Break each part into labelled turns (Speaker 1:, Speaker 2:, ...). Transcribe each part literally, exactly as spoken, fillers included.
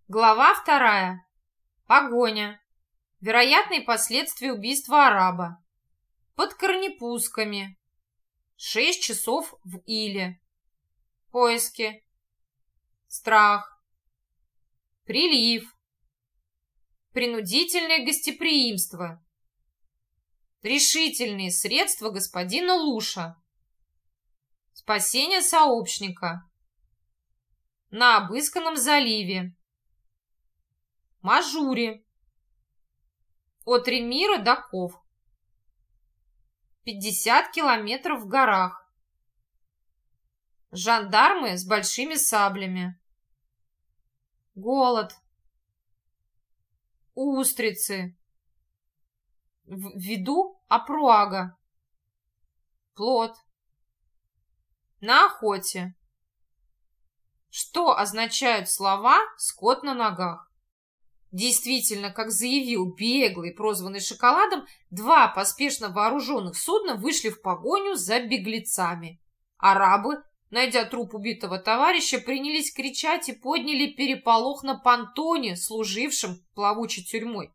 Speaker 1: Глава вторая. Погоня. Вероятные последствия убийства араба. Под Корнепусками. Шесть часов в Иле. Поиски. Страх. Прилив. Принудительное гостеприимство. Решительные средства господина Луша. Спасение сообщника. На обысканном заливе. Мажури. От Ремира до Ков. пятьдесят километров в горах. Жандармы с большими саблями. Голод. Устрицы. В виду опруага. Плод. На охоте. Что означают слова «скот на ногах»? Действительно, как заявил беглый, прозванный Шоколадом, два поспешно вооруженных судна вышли в погоню за беглецами. Арабы, найдя труп убитого товарища, принялись кричать и подняли переполох на понтоне, служившем плавучей тюрьмой.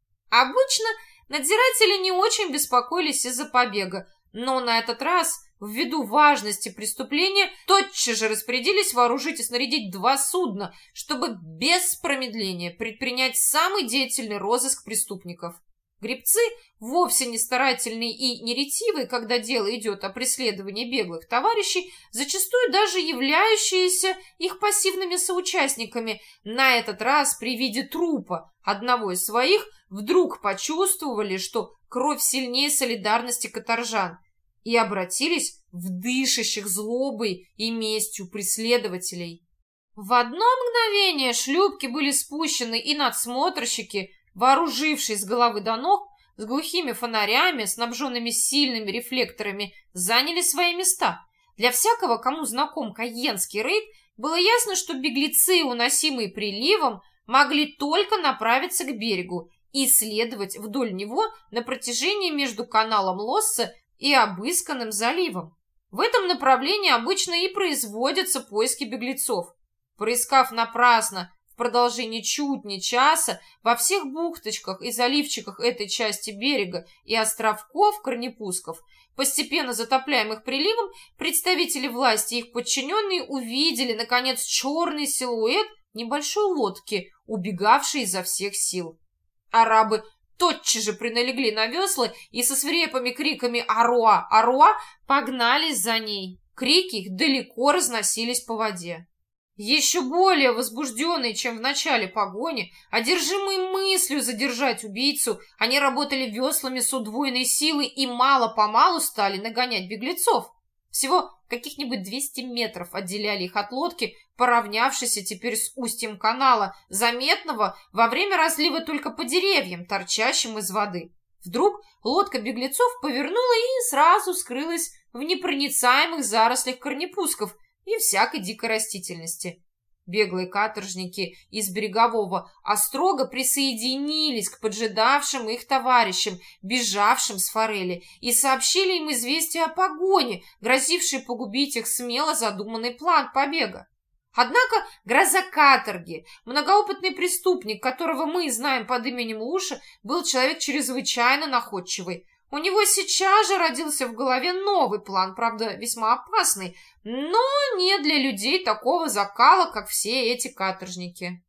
Speaker 1: Обычно надзиратели не очень беспокоились из-за побега, но на этот раз, ввиду важности преступления, тотчас же распорядились вооружить и снарядить два судна, чтобы без промедления предпринять самый деятельный розыск преступников. Гребцы, вовсе не старательные и не ретивые, когда дело идет о преследовании беглых товарищей, зачастую даже являющиеся их пассивными соучастниками, на этот раз при виде трупа одного из своих вдруг почувствовали, что кровь сильнее солидарности каторжан, и обратились в дышащих злобой и местью преследователей. В одно мгновение шлюпки были спущены, и надсмотрщики, вооружившись с головы до ног, с глухими фонарями, снабженными сильными рефлекторами, заняли свои места. Для всякого, кому знаком Кайенский рейд, было ясно, что беглецы, уносимые приливом, могли только направиться к берегу и следовать вдоль него на протяжении между каналом Лосса и обысканным заливом. В этом направлении обычно и производятся поиски беглецов. Проискав напрасно в продолжении чуть не часа во всех бухточках и заливчиках этой части берега и островков Корнепусков, постепенно затопляемых приливом, представители власти и их подчиненные увидели, наконец, черный силуэт небольшой лодки, убегавшей изо всех сил. Арабы тотчас же приналегли на весла и со свирепыми криками «Аруа! Аруа!» погнались за ней. Крики их далеко разносились по воде. Еще более возбужденные, чем в начале погони, одержимые мыслью задержать убийцу, они работали веслами с удвоенной силой и мало-помалу стали нагонять беглецов. Всего каких-нибудь двести метров отделяли их от лодки, поравнявшейся теперь с устьем канала, заметного во время разлива только по деревьям, торчащим из воды. Вдруг лодка беглецов повернула и сразу скрылась в непроницаемых зарослях корнепусков и всякой дикой растительности. Беглые каторжники из берегового острога присоединились к поджидавшим их товарищам, бежавшим с форели, и сообщили им известие о погоне, грозившей погубить их смело задуманный план побега. Однако гроза каторги, многоопытный преступник, которого мы знаем под именем Луша, был человек чрезвычайно находчивый. У него сейчас же родился в голове новый план, правда, весьма опасный, но не для людей такого закала, как все эти каторжники.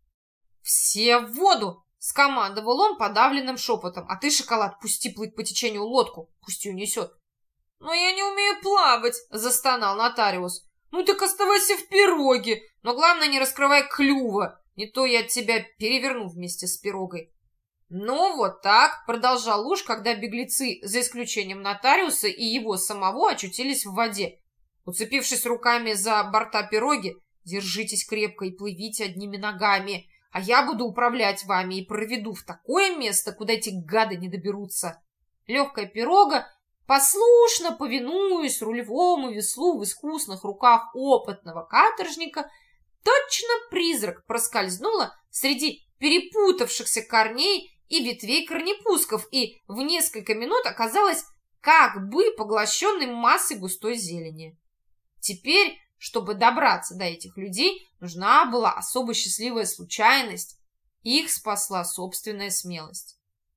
Speaker 1: «Все в воду!» — скомандовал он подавленным шепотом. «А ты, Шоколад, пусти плыть по течению лодку, пусть ее несет». «Но я не умею плавать!» — застонал нотариус. «Ну так оставайся в пироге, но главное не раскрывай клюва, не то я тебя переверну вместе с пирогой». «Ну, вот так», — продолжал Луш, когда беглецы, за исключением нотариуса и его самого, очутились в воде. Уцепившись руками за борта пироги, держитесь крепко и плывите одними ногами, а я буду управлять вами и проведу в такое место, куда эти гады не доберутся. Легкая пирога, послушно повинуясь рулевому веслу в искусных руках опытного каторжника, точно призрак проскользнула среди перепутавшихся корней и ветвей корнепусков и в несколько минут оказалась как бы поглощенной массой густой зелени. Теперь Чтобы добраться до этих людей, нужна была особо счастливая случайность. Их спасла собственная смелость.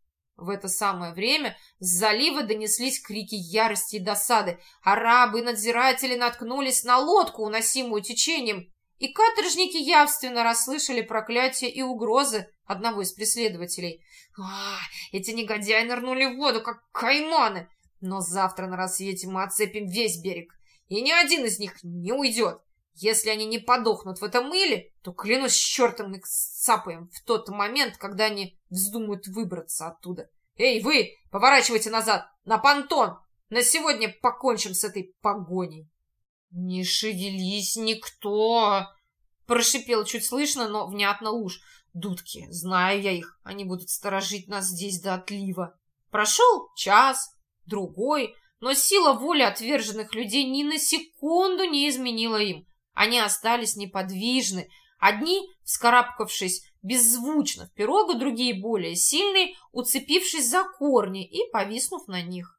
Speaker 1: В это самое время с залива донеслись крики ярости и досады. Арабы и надзиратели наткнулись на лодку, уносимую течением, и каторжники явственно расслышали проклятие и угрозы одного из преследователей. «А, эти негодяи нырнули в воду, как кайманы! Но завтра на рассвете мы оцепим весь берег, и ни один из них не уйдет. Если они не подохнут в этом мыле, то, клянусь чертом, их сцапаем в тот момент, когда они вздумают выбраться оттуда. Эй, вы, поворачивайте назад, на понтон! На сегодня покончим с этой погоней!» «Не шевелись никто!» — прошипел чуть слышно, но внятно Луж. «Дудки, знаю я их, они будут сторожить нас здесь до отлива». Прошел час, другой, но сила воли отверженных людей ни на секунду не изменила им. Они остались неподвижны. Одни, вскарабкавшись беззвучно в пирогу, другие, более сильные, уцепившись за корни и повиснув на них.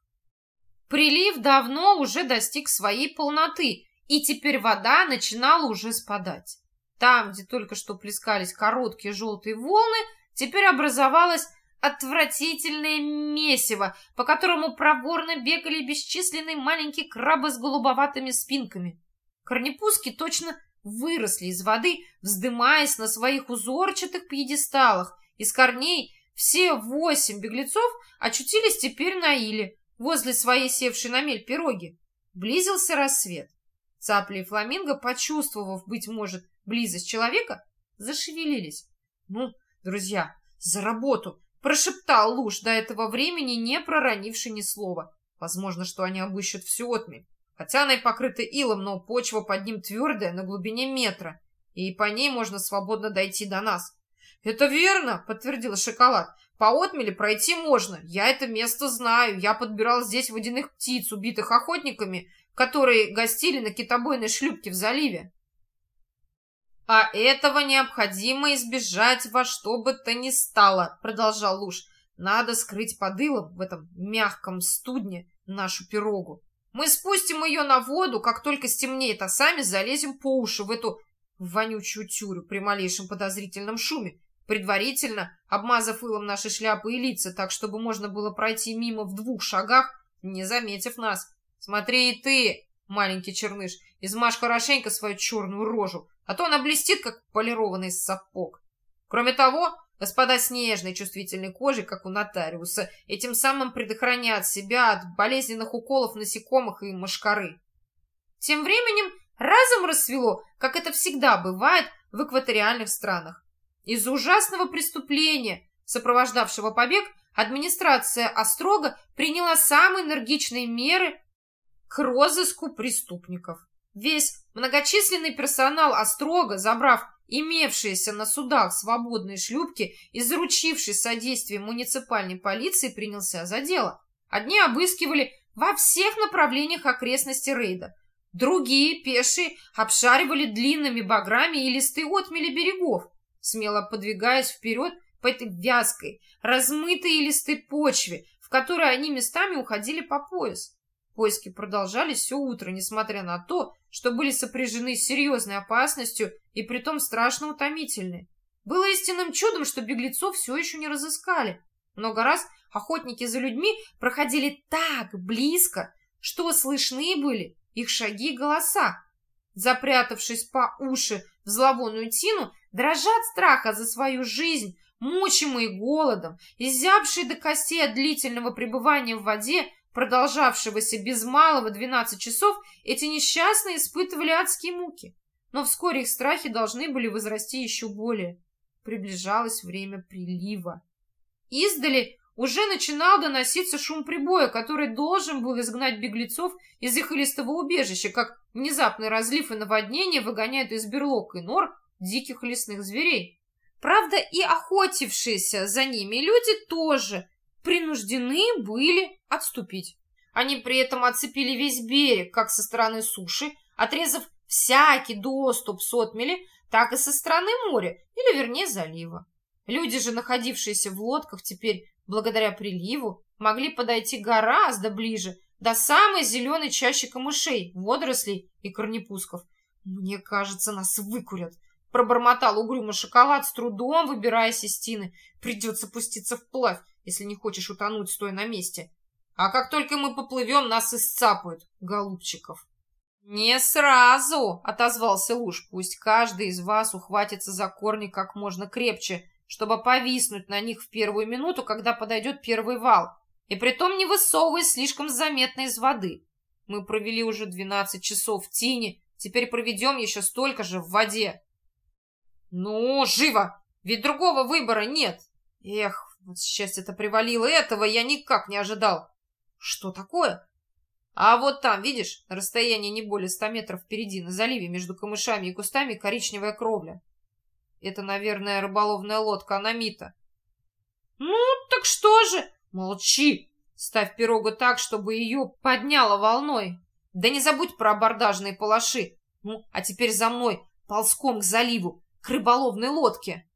Speaker 1: Прилив давно уже достиг своей полноты, и теперь вода начинала уже спадать. Там, где только что плескались короткие желтые волны, теперь образовалось отвратительное месиво, по которому проворно бегали бесчисленные маленькие крабы с голубоватыми спинками. Корнепузки точно выросли из воды, вздымаясь на своих узорчатых пьедесталах. Из корней все восемь беглецов очутились теперь на иле, возле своей севшей на мель пироги. Близился рассвет. Цапли и фламинго, почувствовав, быть может, близость человека, зашевелились. «Ну, друзья, за работу!» — прошептал Луж, до этого времени не проронивший ни слова. Возможно, что они обыщут всю отмель. Хотя она и покрыта илом, но почва под ним твердая, на глубине метра, и по ней можно свободно дойти до нас. «Это верно!» — подтвердила Шоколад. «По отмели пройти можно. Я это место знаю. Я подбирал здесь водяных птиц, убитых охотниками, которые гостили на китобойной шлюпке в заливе». «А этого необходимо избежать во что бы то ни стало», — продолжал Луж. «Надо скрыть под илом в этом мягком студне нашу пирогу. Мы спустим ее на воду, как только стемнеет, а сами залезем по уши в эту вонючую тюрю при малейшем подозрительном шуме, предварительно обмазав илом наши шляпы и лица, так, чтобы можно было пройти мимо в двух шагах, не заметив нас. Смотри и ты, маленький черныш, измажь хорошенько свою черную рожу, а то она блестит, как полированный сапог. Кроме того, господа с нежной чувствительной кожей, как у нотариуса, этим самым предохранят себя от болезненных уколов насекомых и мошкары». Тем временем разом рассвело, как это всегда бывает в экваториальных странах. Из-за ужасного преступления, сопровождавшего побег, администрация Острога приняла самые энергичные меры к розыску преступников. Весь многочисленный персонал Острога, забрав имевшиеся на судах свободные шлюпки и заручившись содействием муниципальной полиции, принялся за дело. Одни обыскивали во всех направлениях окрестности рейда, другие, пешие, обшаривали длинными баграми и листы отмели берегов, смело подвигаясь вперед по этой вязкой, размытой и листой почве, в которой они местами уходили по пояс. Поиски продолжались все утро, несмотря на то, что были сопряжены с серьезной опасностью и притом страшно утомительны. Было истинным чудом, что беглецов все еще не разыскали. Много раз охотники за людьми проходили так близко, что слышны были их шаги и голоса. Запрятавшись по уши в зловонную тину, дрожа от страха за свою жизнь, мучимые голодом, изябшие до костей от длительного пребывания в воде, продолжавшегося без малого двенадцать часов, эти несчастные испытывали адские муки. Но вскоре их страхи должны были возрасти еще более. Приближалось время прилива. Издали уже начинал доноситься шум прибоя, который должен был изгнать беглецов из их илистого убежища, как внезапный разлив и наводнение выгоняют из берлог и нор диких лесных зверей. Правда, и охотившиеся за ними люди тоже принуждены были отступить. Они при этом оцепили весь берег, как со стороны суши, отрезав всякий доступ с отмели, так и со стороны моря, или вернее залива. Люди же, находившиеся в лодках, теперь, благодаря приливу, могли подойти гораздо ближе, до самой зеленой чащи камышей, водорослей и корнепусков. «Мне кажется, нас выкурят», — пробормотал угрюмо Шоколад, с трудом выбираясь из тины. «Придется пуститься вплавь, если не хочешь утонуть, стоя на месте. А как только мы поплывем, нас исцапают, голубчиков». «Не сразу», — отозвался Луж. «Пусть каждый из вас ухватится за корни как можно крепче, чтобы повиснуть на них в первую минуту, когда подойдет первый вал, и притом не высовываясь слишком заметно из воды. Мы провели уже двенадцать часов в тине, теперь проведем еще столько же в воде». «Ну, живо! Ведь другого выбора нет!» «Эх, вот счастье-то привалило, этого я никак не ожидал!» «Что такое?» «А вот там, видишь, на расстоянии не более ста метров впереди, на заливе, между камышами и кустами, коричневая кровля. Это, наверное, рыболовная лодка Анамита». «Ну, так что же?» «Молчи! Ставь пирогу так, чтобы ее подняло волной. Да не забудь про абордажные палаши. Ну, а теперь за мной, ползком к заливу, к рыболовной лодке».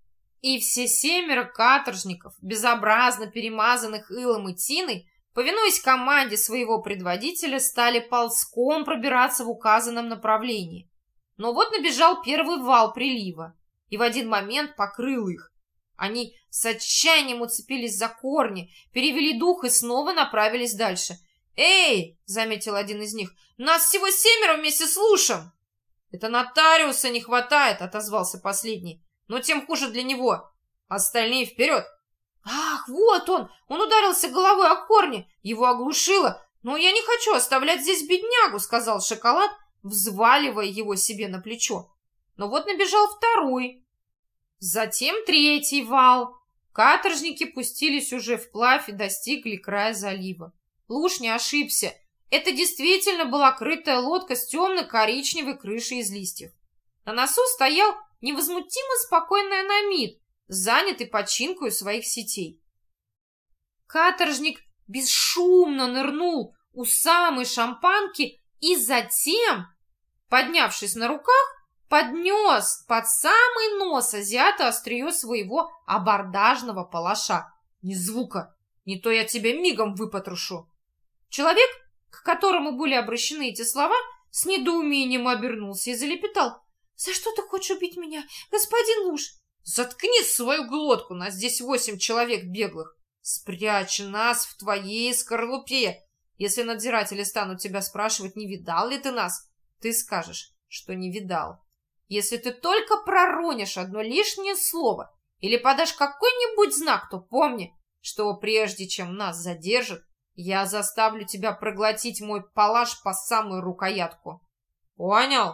Speaker 1: И все семеро каторжников, безобразно перемазанных илом и тиной, повинуясь команде своего предводителя, стали ползком пробираться в указанном направлении. Но вот набежал первый вал прилива и в один момент покрыл их. Они с отчаянием уцепились за корни, перевели дух и снова направились дальше. «Эй!» — заметил один из них. «Нас всего семеро вместе с Лушем!» «Это нотариуса не хватает!» — отозвался последний. «Но тем хуже для него. Остальные вперед!» «Ах, вот он! Он ударился головой о корни, его оглушило. Но я не хочу оставлять здесь беднягу», — сказал Шоколад, взваливая его себе на плечо. Но вот набежал второй. Затем третий вал. Каторжники пустились уже вплавь и достигли края залива. Луж не ошибся. Это действительно была крытая лодка с темно-коричневой крышей из листьев. На носу стоял невозмутимо спокойный Анамит, занятый починкой своих сетей. Каторжник бесшумно нырнул у самой шампанки и затем, поднявшись на руках, поднес под самый нос азиата острие своего абордажного палаша. «Ни звука, не то я тебя мигом выпотрошу». Человек, к которому были обращены эти слова, с недоумением обернулся и залепетал: «За что ты хочешь убить меня, господин Луж?» «Заткни свою глотку, нас здесь восемь человек беглых. Спрячь нас в твоей скорлупе. Если надзиратели станут тебя спрашивать, не видал ли ты нас, ты скажешь, что не видал. Если ты только проронишь одно лишнее слово или подашь какой-нибудь знак, то помни, что прежде чем нас задержат, я заставлю тебя проглотить мой палаш по самую рукоятку. Понял?»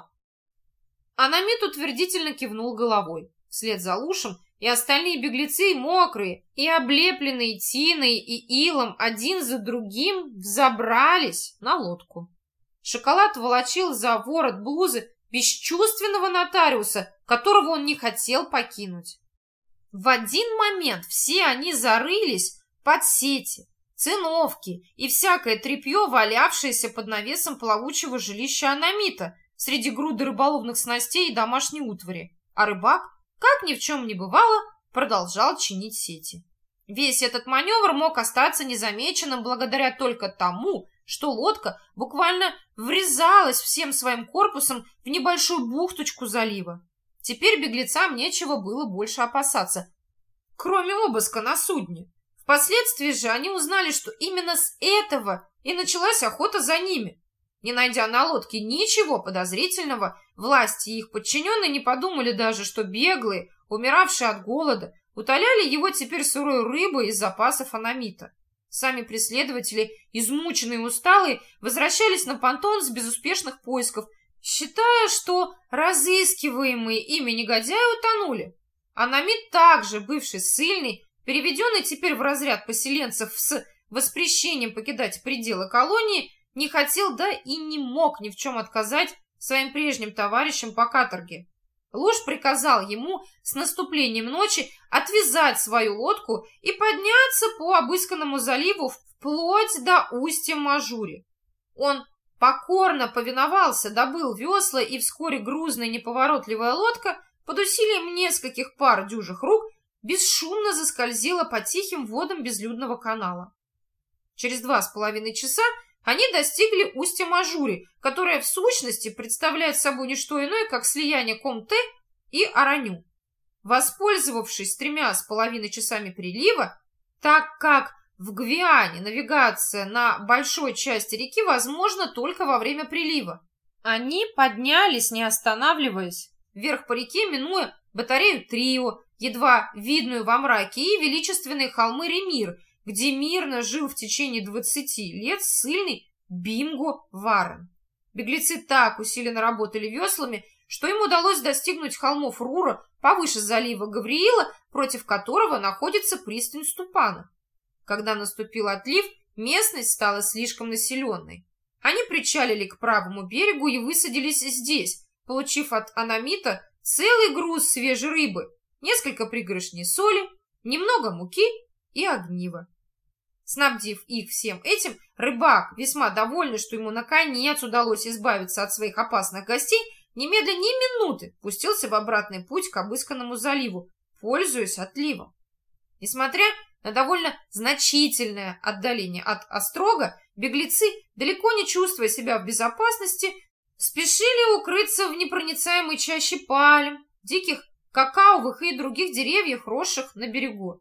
Speaker 1: Анамит утвердительно кивнул головой. Вслед за Лушем и остальные беглецы, мокрые и облепленные тиной и илом, один за другим взобрались на лодку. Шоколад волочил за ворот блузы бесчувственного нотариуса, которого он не хотел покинуть. В один момент все они зарылись под сети, циновки и всякое тряпье, валявшееся под навесом плавучего жилища Анамита среди груды рыболовных снастей и домашней утвари, а рыбак, как ни в чем не бывало, продолжал чинить сети. Весь этот маневр мог остаться незамеченным благодаря только тому, что лодка буквально врезалась всем своим корпусом в небольшую бухточку залива. Теперь беглецам нечего было больше опасаться, кроме обыска на судне. Впоследствии же они узнали, что именно с этого и началась охота за ними. Не найдя на лодке ничего подозрительного, власти и их подчиненные не подумали даже, что беглые, умиравшие от голода, утоляли его теперь сырой рыбой из запасов Анамита. Сами преследователи, измученные и усталые, возвращались на понтон с безуспешных поисков, считая, что разыскиваемые ими негодяи утонули. Анамит, также бывший ссыльный, переведенный теперь в разряд поселенцев с воспрещением покидать пределы колонии, не хотел, да и не мог ни в чем отказать своим прежним товарищам по каторге. Луж приказал ему с наступлением ночи отвязать свою лодку и подняться по обысканному заливу вплоть до устья Мажури. Он покорно повиновался, добыл весла, и вскоре грузная неповоротливая лодка под усилием нескольких пар дюжих рук бесшумно заскользила по тихим водам безлюдного канала. Через два с половиной часа они достигли устья Мажури, которое в сущности представляет собой не что иное, как слияние Комте и Араню. Воспользовавшись тремя с половиной часами прилива, так как в Гвиане навигация на большой части реки возможна только во время прилива, они поднялись, не останавливаясь, вверх по реке, минуя батарею Трио, едва видную во мраке, и величественные холмы Ремир, где мирно жил в течение двадцати лет ссыльный Бинго Варен. Беглецы так усиленно работали веслами, что им удалось достигнуть холмов Рура повыше залива Гавриила, против которого находится пристань Ступана. Когда наступил отлив, местность стала слишком населенной. Они причалили к правому берегу и высадились здесь, получив от Анамита целый груз свежей рыбы, несколько пригоршней соли, немного муки и огнива. Снабдив их всем этим, рыбак, весьма довольный, что ему наконец удалось избавиться от своих опасных гостей, немедленно ни минуты пустился в обратный путь к обысканному заливу, пользуясь отливом. Несмотря на довольно значительное отдаление от острога, беглецы, далеко не чувствуя себя в безопасности, спешили укрыться в непроницаемой чаще пальм, диких какаовых и других деревьев, росших на берегу.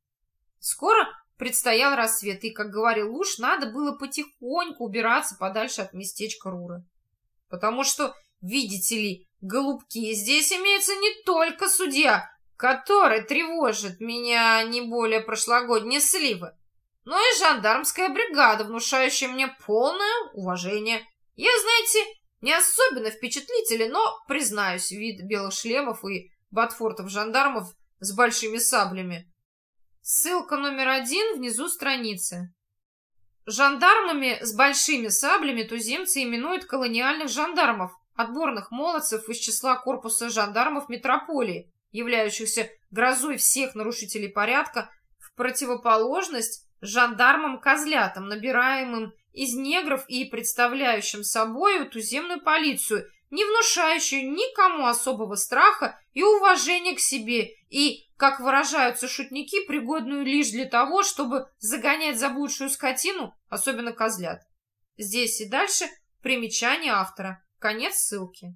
Speaker 1: Скоро предстоял рассвет, и, как говорил Луж, надо было потихоньку убираться подальше от местечка Рура. Потому что, видите ли, голубки, здесь имеется не только судья, который тревожит меня не более прошлогодней сливы, но и жандармская бригада, внушающая мне полное уважение. Я, знаете, не особенно впечатлителен, но, признаюсь, вид белых шлемов и ботфортов жандармов с большими саблями. Ссылка номер один внизу страницы. Жандармами с большими саблями туземцы именуют колониальных жандармов, отборных молодцев из числа корпуса жандармов метрополии, являющихся грозой всех нарушителей порядка, в противоположность жандармам-козлятам, набираемым из негров и представляющим собою туземную полицию, не внушающую никому особого страха и уважения к себе и, как выражаются шутники, пригодную лишь для того, чтобы загонять заблудшую скотину, особенно козлят. Здесь и дальше примечание автора. Конец ссылки.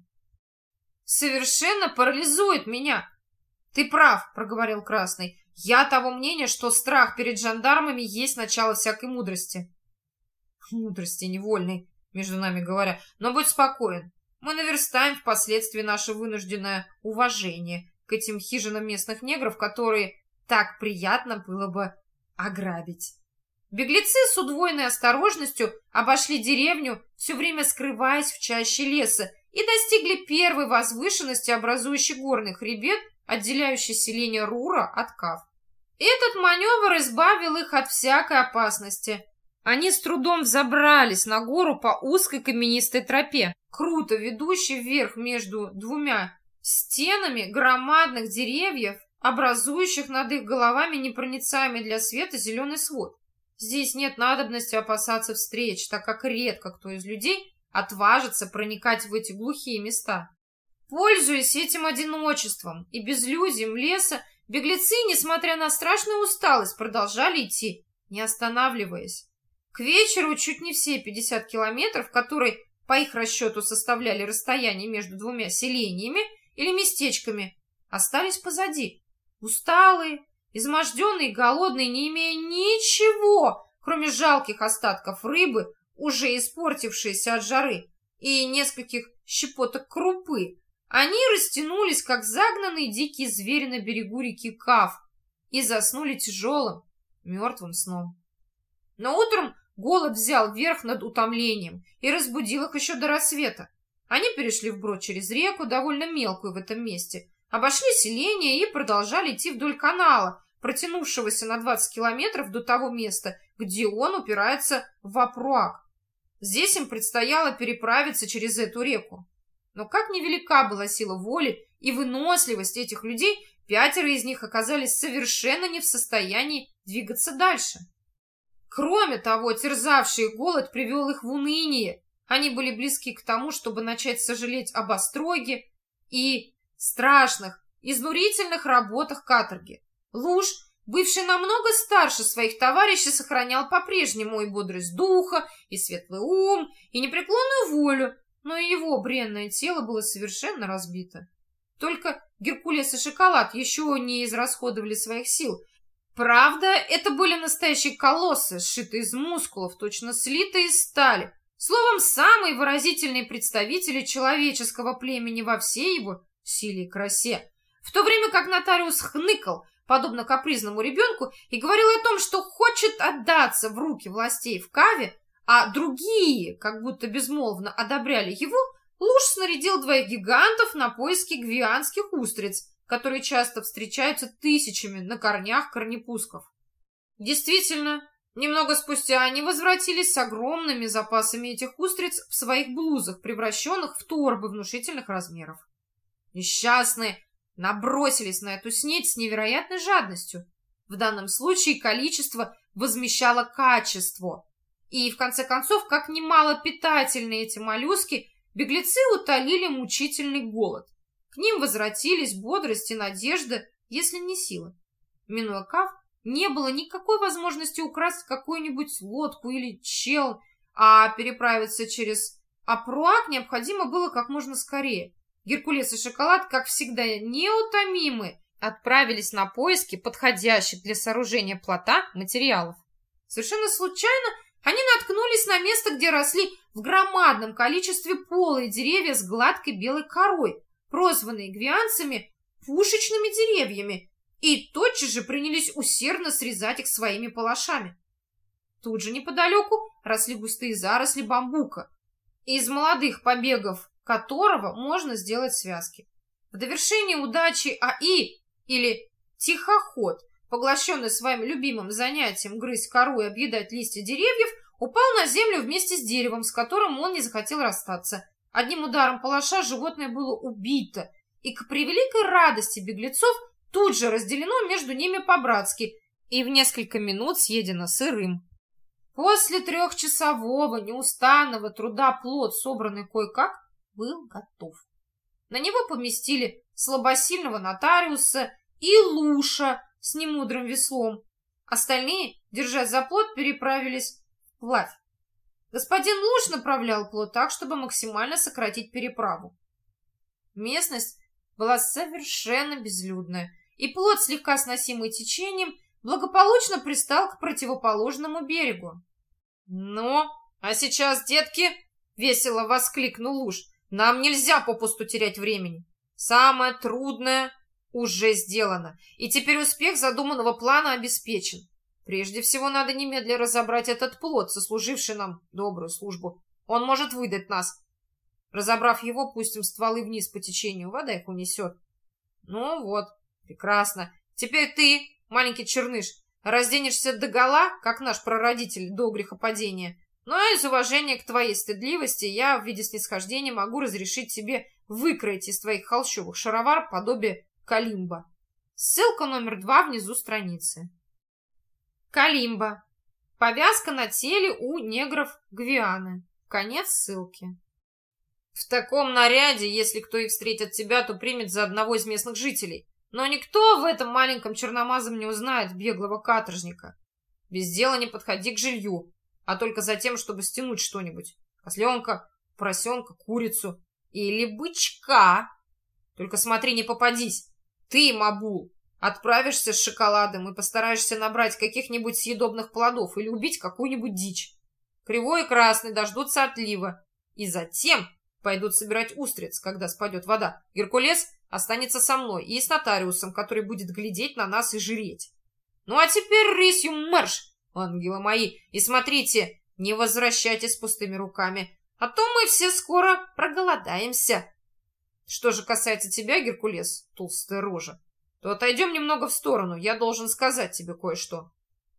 Speaker 1: Совершенно парализует меня. Ты прав, проговорил Красный. Я того мнения, что страх перед жандармами есть начало всякой мудрости. Мудрости невольной, между нами говоря. Но будь спокоен. Мы наверстаем впоследствии наше вынужденное уважение к этим хижинам местных негров, которые так приятно было бы ограбить. Беглецы с удвоенной осторожностью обошли деревню, все время скрываясь в чаще леса, и достигли первой возвышенности, образующей горный хребет, отделяющий селение Рура от Кав. Этот маневр избавил их от всякой опасности. Они с трудом взобрались на гору по узкой каменистой тропе, круто ведущей вверх между двумя стенами громадных деревьев, образующих над их головами непроницаемый для света зеленый свод. Здесь нет надобности опасаться встреч, так как редко кто из людей отважится проникать в эти глухие места. Пользуясь этим одиночеством и безлюдьем леса, беглецы, несмотря на страшную усталость, продолжали идти, не останавливаясь. К вечеру чуть не все пятьдесят километров, которые по их расчету составляли расстояние между двумя селениями или местечками, остались позади. Усталые, изможденные и голодные, не имея ничего, кроме жалких остатков рыбы, уже испортившейся от жары, и нескольких щепоток крупы, они растянулись, как загнанные дикие звери на берегу реки Кав, и заснули тяжелым, мертвым сном. Но утром голод взял верх над утомлением и разбудил их еще до рассвета. Они перешли вброд через реку, довольно мелкую в этом месте, обошли селение и продолжали идти вдоль канала, протянувшегося на двадцать километров до того места, где он упирается в Апруак. Здесь им предстояло переправиться через эту реку. Но как невелика была сила воли и выносливость этих людей, пятеро из них оказались совершенно не в состоянии двигаться дальше. Кроме того, терзавший их голод привел их в уныние. Они были близки к тому, чтобы начать сожалеть об остроге и страшных, изнурительных работах каторги. Луж, бывший намного старше своих товарищей, сохранял по-прежнему и бодрость духа, и светлый ум, и непреклонную волю, но и его бренное тело было совершенно разбито. Только Геркулес и Шоколад еще не израсходовали своих сил. Правда, это были настоящие колоссы, сшитые из мускулов, точно слитые из стали. Словом, самые выразительные представители человеческого племени во всей его силе и красе. В то время как нотариус хныкал, подобно капризному ребенку, и говорил о том, что хочет отдаться в руки властей в Каве, а другие, как будто безмолвно одобряли его, Луж снарядил двоих гигантов на поиски гвианских устриц, которые часто встречаются тысячами на корнях корнепусков. Действительно, немного спустя они возвратились с огромными запасами этих устриц в своих блузах, превращенных в торбы внушительных размеров. Несчастные набросились на эту снеть с невероятной жадностью. В данном случае количество возмещало качество. И, в конце концов, как немало питательные эти моллюски, беглецы утолили мучительный голод. К ним возвратились бодрость и надежда, если не сила. Минуя Кав, не было никакой возможности украсть какую-нибудь лодку или чел, а переправиться через Апруак необходимо было как можно скорее. Геркулес и Шоколад, как всегда неутомимы, отправились на поиски подходящих для сооружения плота материалов. Совершенно случайно они наткнулись на место, где росли в громадном количестве полые деревья с гладкой белой корой, прозванные гвианцами пушечными деревьями, и тотчас же принялись усердно срезать их своими палашами. Тут же неподалеку росли густые заросли бамбука, из молодых побегов которого можно сделать связки. В довершение удачи АИ, или тихоход, поглощенный своим любимым занятием грызть кору и объедать листья деревьев, упал на землю вместе с деревом, с которым он не захотел расстаться. Одним ударом палаша животное было убито, и к превеликой радости беглецов тут же разделено между ними по-братски и в несколько минут съедено сырым. После трехчасового неустанного труда плод, собранный кое-как, был готов. На него поместили слабосильного нотариуса и Луша с немудрым веслом. Остальные, держась за плот, переправились вплавь. Господин Луш направлял плот так, чтобы максимально сократить переправу. Местность была совершенно безлюдная, и плот, слегка сносимый течением, благополучно пристал к противоположному берегу. «Ну, а сейчас, детки!» — весело воскликнул Луш. «Нам нельзя попусту терять времени. Самое трудное уже сделано, и теперь успех задуманного плана обеспечен. Прежде всего надо немедля разобрать этот плот, сослуживший нам добрую службу. Он может выдать нас. Разобрав его, пустим стволы вниз по течению, вода их унесет. Ну вот, прекрасно. Теперь ты, маленький черныш, разденешься догола, как наш прародитель до грехопадения. Но из уважения к твоей стыдливости я в виде снисхождения могу разрешить тебе выкроить из твоих холщовых шаровар подобие калимба. Ссылка номер два внизу страницы. Калимба. Повязка на теле у негров Гвианы. Конец ссылки. В таком наряде, если кто и встретит тебя, то примет за одного из местных жителей. Но никто в этом маленьком черномазом не узнает беглого каторжника. Без дела не подходи к жилью, а только за тем, чтобы стянуть что-нибудь. Козленка, поросенка, курицу или бычка. Только смотри, не попадись. Ты, Мабул, отправишься с шоколадом и постараешься набрать каких-нибудь съедобных плодов или убить какую-нибудь дичь. Кривой и Красный дождутся отлива. И затем пойдут собирать устриц, когда спадет вода. Геркулес останется со мной и с нотариусом, который будет глядеть на нас и жреть. Ну а теперь рысью марш, ангелы мои, и смотрите, не возвращайтесь с пустыми руками, а то мы все скоро проголодаемся. Что же касается тебя, Геркулес, толстая рожа, то отойдем немного в сторону, я должен сказать тебе кое-что.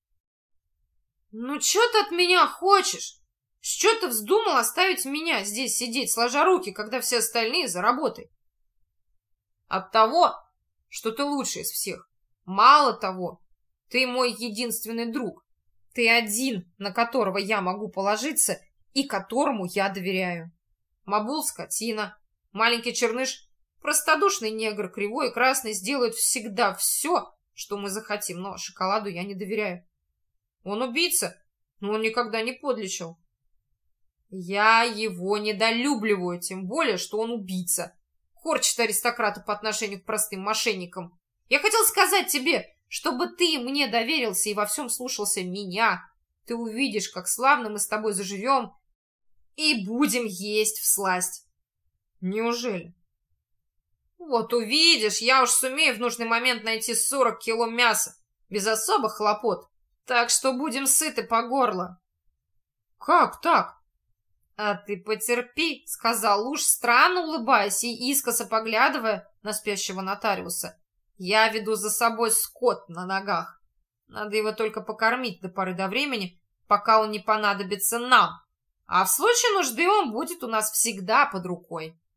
Speaker 1: Ну, что ты от меня хочешь? С чего ты вздумал оставить меня здесь сидеть, сложа руки, когда все остальные за работой? От того, что ты лучший из всех. Мало того, ты мой единственный друг. Ты один, на которого я могу положиться и которому я доверяю. Мабул — скотина. Маленький черныш, простодушный негр, кривой и красный, сделают всегда все, что мы захотим, но шоколаду я не доверяю. Он убийца, но он никогда не подлечил. Я его недолюбливаю, тем более, что он убийца. Корчит аристократа по отношению к простым мошенникам. Я хотел сказать тебе, чтобы ты мне доверился и во всем слушался меня. Ты увидишь, как славно мы с тобой заживем и будем есть всласть. Неужели? Вот увидишь, я уж сумею в нужный момент найти сорок кило мяса, без особых хлопот. Так что будем сыты по горло. Как так? А ты потерпи, сказал уж, странно улыбаясь и искоса поглядывая на спящего нотариуса. Я веду за собой скот на ногах. Надо его только покормить до поры до времени, пока он не понадобится нам. А в случае нужды он будет у нас всегда под рукой.